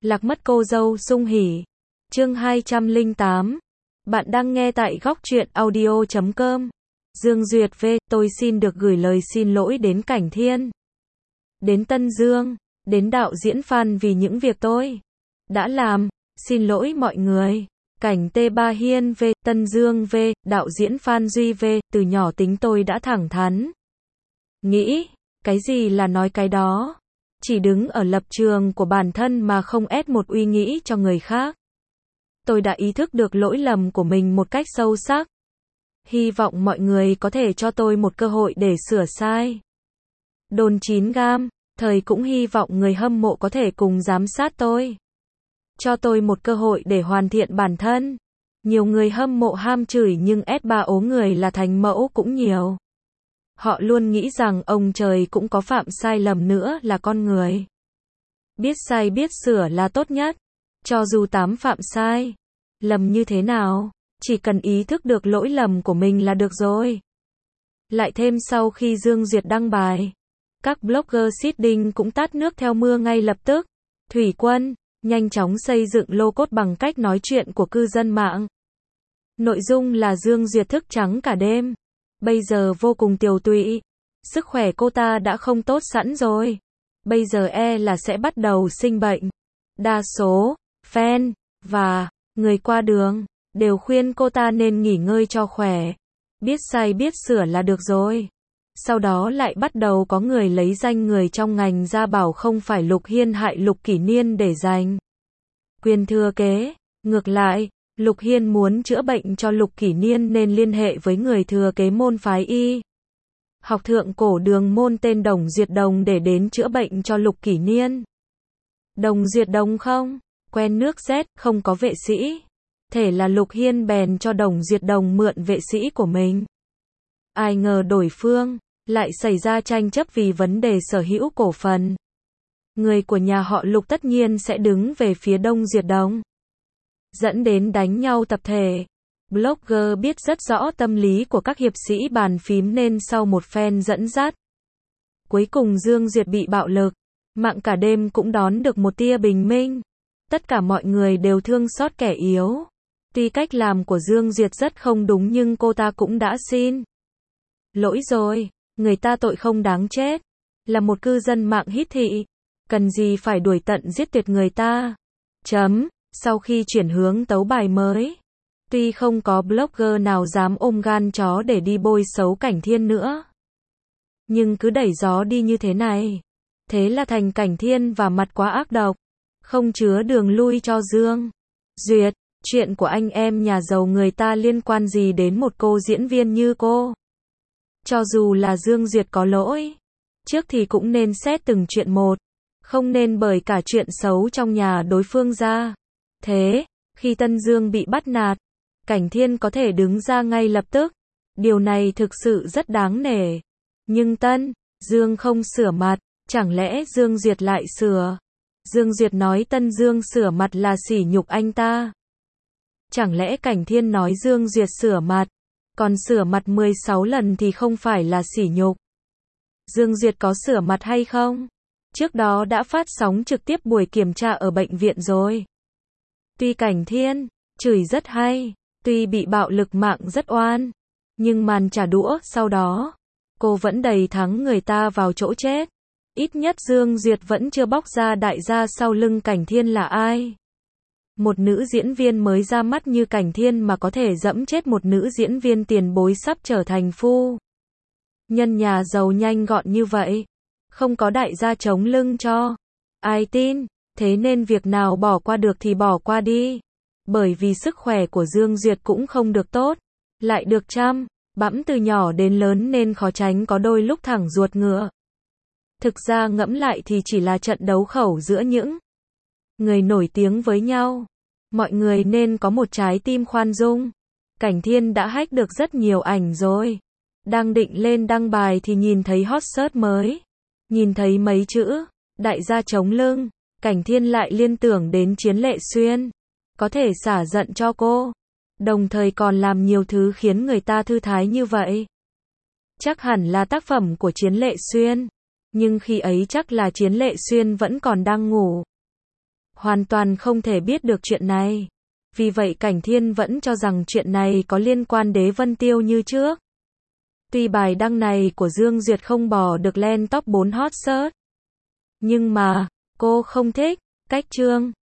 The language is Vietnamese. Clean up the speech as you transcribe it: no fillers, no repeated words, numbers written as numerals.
Lạc mất cô dâu sung hỉ. Chương 208. Bạn đang nghe tại góc truyện audio.com. Dương Duyệt V, tôi xin được gửi lời xin lỗi đến Cảnh Thiên, đến Tân Dương, đến đạo diễn Phan vì những việc tôi đã làm. Xin lỗi mọi người. Cảnh T3 Hiên V, Tân Dương V, đạo diễn Phan Duy V, từ nhỏ tính tôi đã thẳng thắn. Nghĩ, cái gì là nói cái đó. Chỉ đứng ở lập trường của bản thân mà không ép một uy nghĩ cho người khác. Tôi đã ý thức được lỗi lầm của mình một cách sâu sắc. Hy vọng mọi người có thể cho tôi một cơ hội để sửa sai. Đồn 9 gam, thời cũng hy vọng người hâm mộ có thể cùng giám sát tôi. Cho tôi một cơ hội để hoàn thiện bản thân. Nhiều người hâm mộ ham chửi nhưng S3 ố người là thành mẫu cũng nhiều. Họ luôn nghĩ rằng ông trời cũng có phạm sai lầm nữa là con người. Biết sai biết sửa là tốt nhất. Cho dù 8 phạm sai lầm như thế nào, chỉ cần ý thức được lỗi lầm của mình là được rồi. Lại thêm sau khi Dương Duyệt đăng bài, các blogger seeding cũng tát nước theo mưa ngay lập tức. Thủy Quân nhanh chóng xây dựng lô cốt bằng cách nói chuyện của cư dân mạng. Nội dung là Dương Duyệt thức trắng cả đêm, bây giờ vô cùng tiều tụy. Sức khỏe cô ta đã không tốt sẵn rồi, bây giờ là sẽ bắt đầu sinh bệnh. Đa số fan và người qua đường đều khuyên cô ta nên nghỉ ngơi cho khỏe. Biết sai biết sửa là được rồi. Sau đó lại bắt đầu có người lấy danh người trong ngành ra bảo không phải Lục Hiên hại Lục Kỷ Niên để giành quyền thừa kế. Ngược lại, Lục Hiên muốn chữa bệnh cho Lục Kỷ Niên nên liên hệ với người thừa kế môn phái y học thượng cổ đường môn tên Đồng Duyệt Đồng để đến chữa bệnh cho Lục Kỷ Niên. Đồng Duyệt Đồng không quen nước Z, không có vệ sĩ. Thể là Lục Hiên bèn cho Đồng Duyệt Đồng mượn vệ sĩ của mình. Ai ngờ đối phương lại xảy ra tranh chấp vì vấn đề sở hữu cổ phần. Người của nhà họ Lục tất nhiên sẽ đứng về phía Đồng Duyệt Đồng, dẫn đến đánh nhau tập thể. Blogger biết rất rõ tâm lý của các hiệp sĩ bàn phím nên sau một phen dẫn dắt, cuối cùng Dương Duyệt bị bạo lực. Mạng cả đêm cũng đón được một tia bình minh. Tất cả mọi người đều thương xót kẻ yếu. Tuy cách làm của Dương Duyệt rất không đúng nhưng cô ta cũng đã xin lỗi rồi. Người ta tội không đáng chết. Là một cư dân mạng hít thị, cần gì phải đuổi tận giết tuyệt người ta. Sau khi chuyển hướng tấu bài mới, tuy không có blogger nào dám ôm gan chó để đi bôi xấu Cảnh Thiên nữa, nhưng cứ đẩy gió đi như thế này, thế là thành Cảnh Thiên và mặt quá ác độc, không chứa đường lui cho Dương Duyệt. Chuyện của anh em nhà giàu người ta liên quan gì đến một cô diễn viên như cô? Cho dù là Dương Duyệt có lỗi, trước thì cũng nên xét từng chuyện một, không nên bởi cả chuyện xấu trong nhà đối phương ra. Thế, khi Tân Dương bị bắt nạt, Cảnh Thiên có thể đứng ra ngay lập tức. Điều này thực sự rất đáng nể. Nhưng Tân Dương không sửa mặt, chẳng lẽ Dương Duyệt lại sửa? Dương Duyệt nói Tân Dương sửa mặt là sỉ nhục anh ta. Chẳng lẽ Cảnh Thiên nói Dương Duyệt sửa mặt, còn sửa mặt 16 lần thì không phải là sỉ nhục? Dương Duyệt có sửa mặt hay không? Trước đó đã phát sóng trực tiếp buổi kiểm tra ở bệnh viện rồi. Tuy Cảnh Thiên chửi rất hay, tuy bị bạo lực mạng rất oan, nhưng màn trả đũa sau đó, cô vẫn đẩy thắng người ta vào chỗ chết. Ít nhất Dương Duyệt vẫn chưa bóc ra đại gia sau lưng Cảnh Thiên là ai. Một nữ diễn viên mới ra mắt như Cảnh Thiên mà có thể dẫm chết một nữ diễn viên tiền bối sắp trở thành phu nhân nhà giàu nhanh gọn như vậy. Không có đại gia chống lưng cho, ai tin? Thế nên việc nào bỏ qua được thì bỏ qua đi. Bởi vì sức khỏe của Dương Duyệt cũng không được tốt, lại được chăm bẵm từ nhỏ đến lớn nên khó tránh có đôi lúc thẳng ruột ngựa. Thực ra ngẫm lại thì chỉ là trận đấu khẩu giữa những người nổi tiếng với nhau. Mọi người nên có một trái tim khoan dung. Cảnh Thiên đã hack được rất nhiều ảnh rồi. Đang định lên đăng bài thì nhìn thấy hot search mới. Nhìn thấy mấy chữ đại gia chống lưng, Cảnh Thiên lại liên tưởng đến Chiến Lệ Xuyên. Có thể xả giận cho cô, đồng thời còn làm nhiều thứ khiến người ta thư thái như vậy. Chắc hẳn là tác phẩm của Chiến Lệ Xuyên, nhưng khi ấy chắc là Chiến Lệ Xuyên vẫn còn đang ngủ. hoàn toàn không thể biết được chuyện này. Vì vậy Cảnh Thiên vẫn cho rằng chuyện này có liên quan Đế Vân Tiêu như trước. Tuy bài đăng này của Dương Duyệt không bỏ được lên top 4 hot search, nhưng mà, cô không thích cách Trương